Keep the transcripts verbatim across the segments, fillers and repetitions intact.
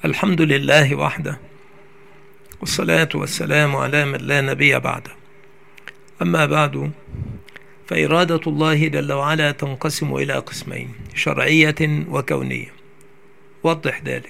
الحمد لله وحده، والصلاة والسلام على من لا نبي بعده. أما بعد، فإرادة الله جل وعلا تنقسم إلى قسمين: شرعية وكونية. وضح ذلك.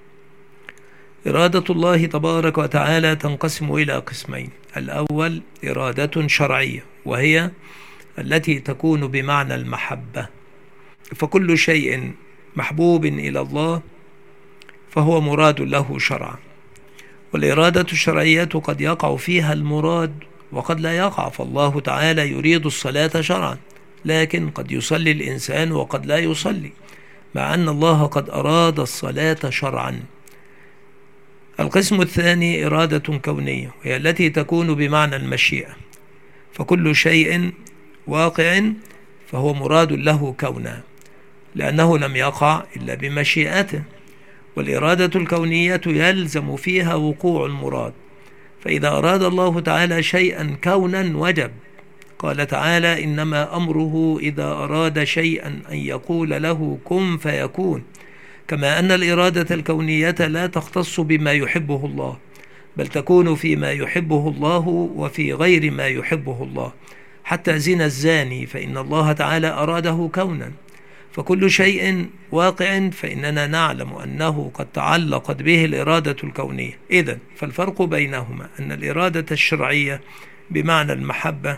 إرادة الله تبارك وتعالى تنقسم إلى قسمين: الأول إرادة شرعية، وهي التي تكون بمعنى المحبة، فكل شيء محبوب إلى الله فهو مراد له شرعا. والإرادة الشرعية قد يقع فيها المراد وقد لا يقع، فالله تعالى يريد الصلاة شرعا، لكن قد يصلي الإنسان وقد لا يصلي، مع أن الله قد أراد الصلاة شرعا. القسم الثاني إرادة كونية، وهي التي تكون بمعنى المشيئة، فكل شيء واقع فهو مراد له كونا، لأنه لم يقع إلا بمشيئته. والإرادة الكونية يلزم فيها وقوع المراد، فإذا أراد الله تعالى شيئا كونا وجب. قال تعالى: إنما أمره إذا أراد شيئا أن يقول له كن فيكون. كما أن الإرادة الكونية لا تختص بما يحبه الله، بل تكون فيما يحبه الله وفي غير ما يحبه الله. حتى زنا الزاني فإن الله تعالى أراده كونا. فكل شيء واقع فإننا نعلم أنه قد تعلقت به الإرادة الكونية. إذن فالفرق بينهما أن الإرادة الشرعية بمعنى المحبة،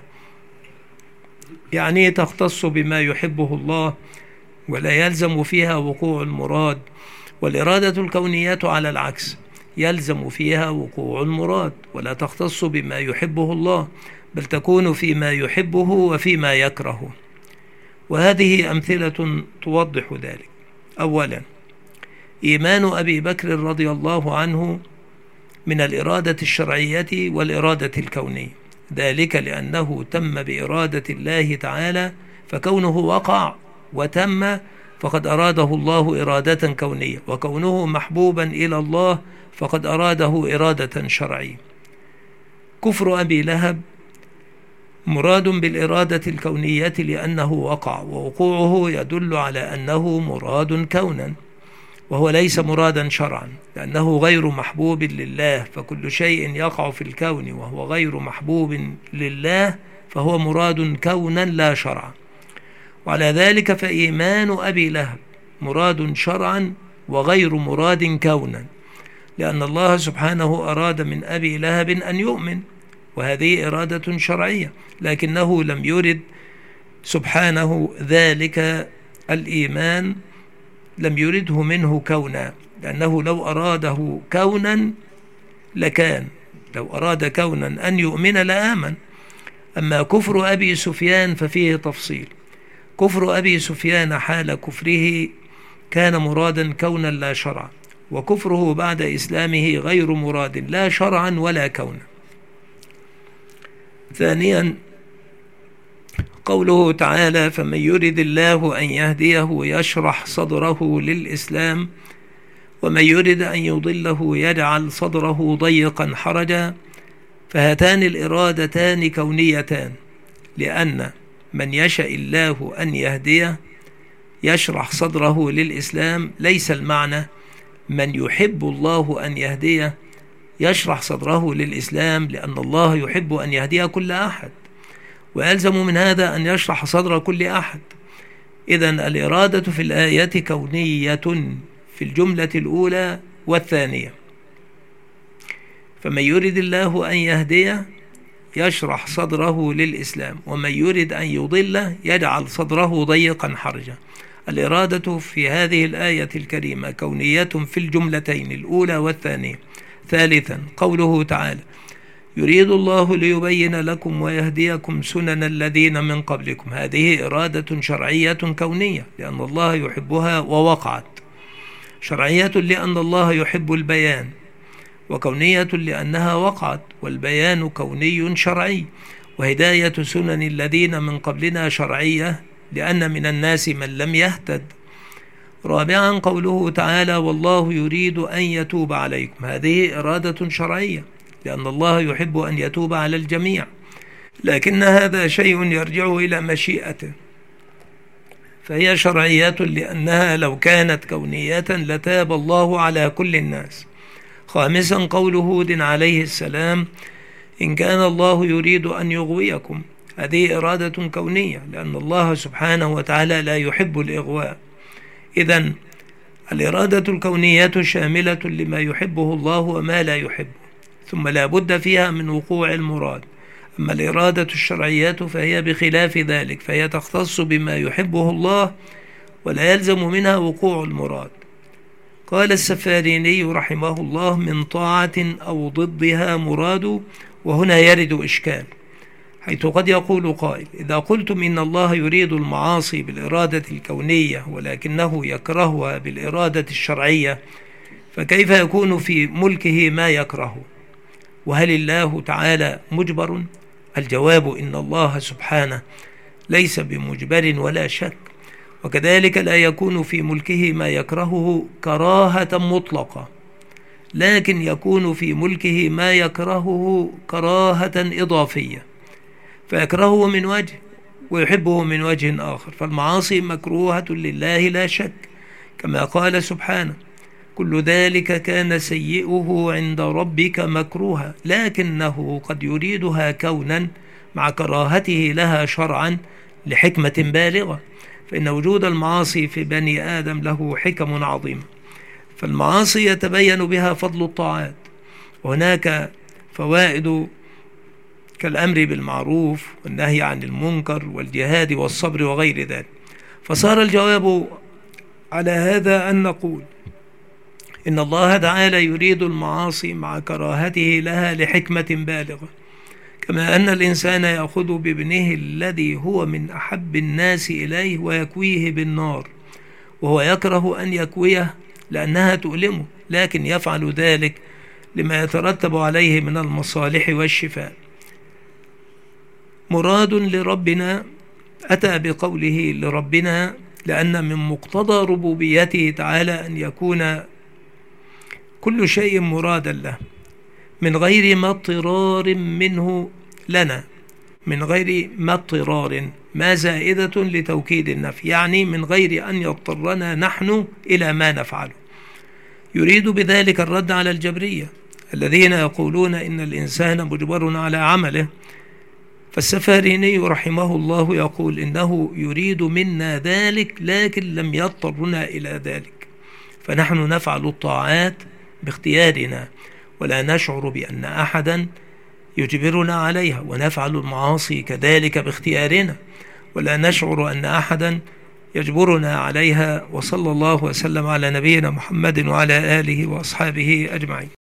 يعني تختص بما يحبه الله ولا يلزم فيها وقوع المراد، والإرادة الكونية على العكس، يلزم فيها وقوع المراد ولا تختص بما يحبه الله، بل تكون فيما يحبه وفيما يكرهه. وهذه أمثلة توضح ذلك. أولا، إيمان أبي بكر رضي الله عنه من الإرادة الشرعية والإرادة الكونية، ذلك لأنه تم بإرادة الله تعالى، فكونه وقع وتم فقد أراده الله إرادة كونية، وكونه محبوبا إلى الله فقد أراده إرادة شرعية. كفر أبي لهب مراد بالإرادة الكونية لأنه وقع، ووقوعه يدل على أنه مراد كونا، وهو ليس مرادا شرعا، لأنه غير محبوب لله، فكل شيء يقع في الكون وهو غير محبوب لله فهو مراد كونا لا شرعا. وعلى ذلك فإيمان أبي لهب مراد شرعا وغير مراد كونا، لأن الله سبحانه أراد من أبي لهب أن يؤمن، وهذه إرادة شرعية، لكنه لم يرد سبحانه ذلك الإيمان، لم يرده منه كونا، لأنه لو أراده كونا لكان، لو أراد كونا أن يؤمن لآمن. أما كفر أبي سفيان ففيه تفصيل. كفر أبي سفيان حال كفره كان مرادا كونا لا شرعا، وكفره بعد إسلامه غير مراد لا شرعا ولا كونا. ثانيا، قوله تعالى: فمن يرد الله أن يهديه يشرح صدره للإسلام ومن يرد أن يضله يجعل صدره ضيقا حرجا. فهاتان الإرادتان كونيتان، لأن من يشاء الله أن يهديه يشرح صدره للإسلام، ليس المعنى من يحب الله أن يهديه يشرح صدره للإسلام، لأن الله يحب أن يهدي كل أحد، ويلزم من هذا أن يشرح صدر كل أحد. إذن الإرادة في الآية كونية في الجملة الأولى والثانية. فمن يرد الله أن يهديه يشرح صدره للإسلام ومن يرد أن يضله يجعل صدره ضيقا حرجا. الإرادة في هذه الآية الكريمة كونية في الجملتين الأولى والثانية. ثالثا، قوله تعالى: يريد الله ليبين لكم ويهديكم سنن الذين من قبلكم. هذه إرادة شرعية كونية لأن الله يحبها ووقعت، شرعية لأن الله يحب البيان، وكونية لأنها وقعت، والبيان كوني شرعي، وهداية سنن الذين من قبلنا شرعية لأن من الناس من لم يهتد. رابعا، قوله تعالى: والله يريد أن يتوب عليكم. هذه إرادة شرعية لأن الله يحب أن يتوب على الجميع، لكن هذا شيء يرجع إلى مشيئته، فهي شرعية، لأنها لو كانت كونية لتاب الله على كل الناس. خامسا قول هود عليه السلام: إن كان الله يريد أن يغويكم. هذه إرادة كونية، لأن الله سبحانه وتعالى لا يحب الإغواء. إذن الإرادة الكونية شاملة لما يحبه الله وما لا يحبه، ثم لا بد فيها من وقوع المراد. أما الإرادة الشرعية فهي بخلاف ذلك، فهي تختص بما يحبه الله ولا يلزم منها وقوع المراد. قال السفاريني رحمه الله: من طاعة أو ضدها مراد. وهنا يرد إشكال، حيث قد يقول قائل: إذا قلتم إن الله يريد المعاصي بالإرادة الكونية ولكنه يكرهها بالإرادة الشرعية، فكيف يكون في ملكه ما يكره؟ وهل الله تعالى مجبر؟ الجواب: إن الله سبحانه ليس بمجبر ولا شك، وكذلك لا يكون في ملكه ما يكرهه كراهة مطلقة، لكن يكون في ملكه ما يكرهه كراهة إضافية، فيكرهه من وجه ويحبه من وجه آخر. فالمعاصي مكروهة لله لا شك، كما قال سبحانه: كل ذلك كان سيئه عند ربك مكروها، لكنه قد يريدها كونا مع كراهته لها شرعا لحكمة بالغة، فإن وجود المعاصي في بني آدم له حكم عظيمة. فالمعاصي يتبين بها فضل الطاعات، وهناك فوائد كالأمر بالمعروف والنهي عن المنكر والجهاد والصبر وغير ذلك. فصار الجواب على هذا أن نقول إن الله تعالى يريد المعاصي مع كراهته لها لحكمة بالغة، كما أن الإنسان يأخذ بابنه الذي هو من أحب الناس إليه ويكويه بالنار، وهو يكره أن يكويه لأنها تؤلمه، لكن يفعل ذلك لما يترتب عليه من المصالح والشفاء. مراد لربنا أتى بقوله لربنا لأن من مقتضى ربوبيته تعالى أن يكون كل شيء مرادا له من غير ما اضطرار منه لنا، من غير ما اضطرار، ما زائدة لتوكيد النفي، يعني من غير أن يضطرنا نحن إلى ما نفعله. يريد بذلك الرد على الجبرية الذين يقولون إن الإنسان مجبر على عمله. فالسفاريني رحمه الله يقول إنه يريد منا ذلك لكن لم يضطرنا إلى ذلك، فنحن نفعل الطاعات باختيارنا ولا نشعر بأن أحدا يجبرنا عليها، ونفعل المعاصي كذلك باختيارنا ولا نشعر أن أحدا يجبرنا عليها. وصلى الله وسلم على نبينا محمد وعلى آله وأصحابه أجمعين.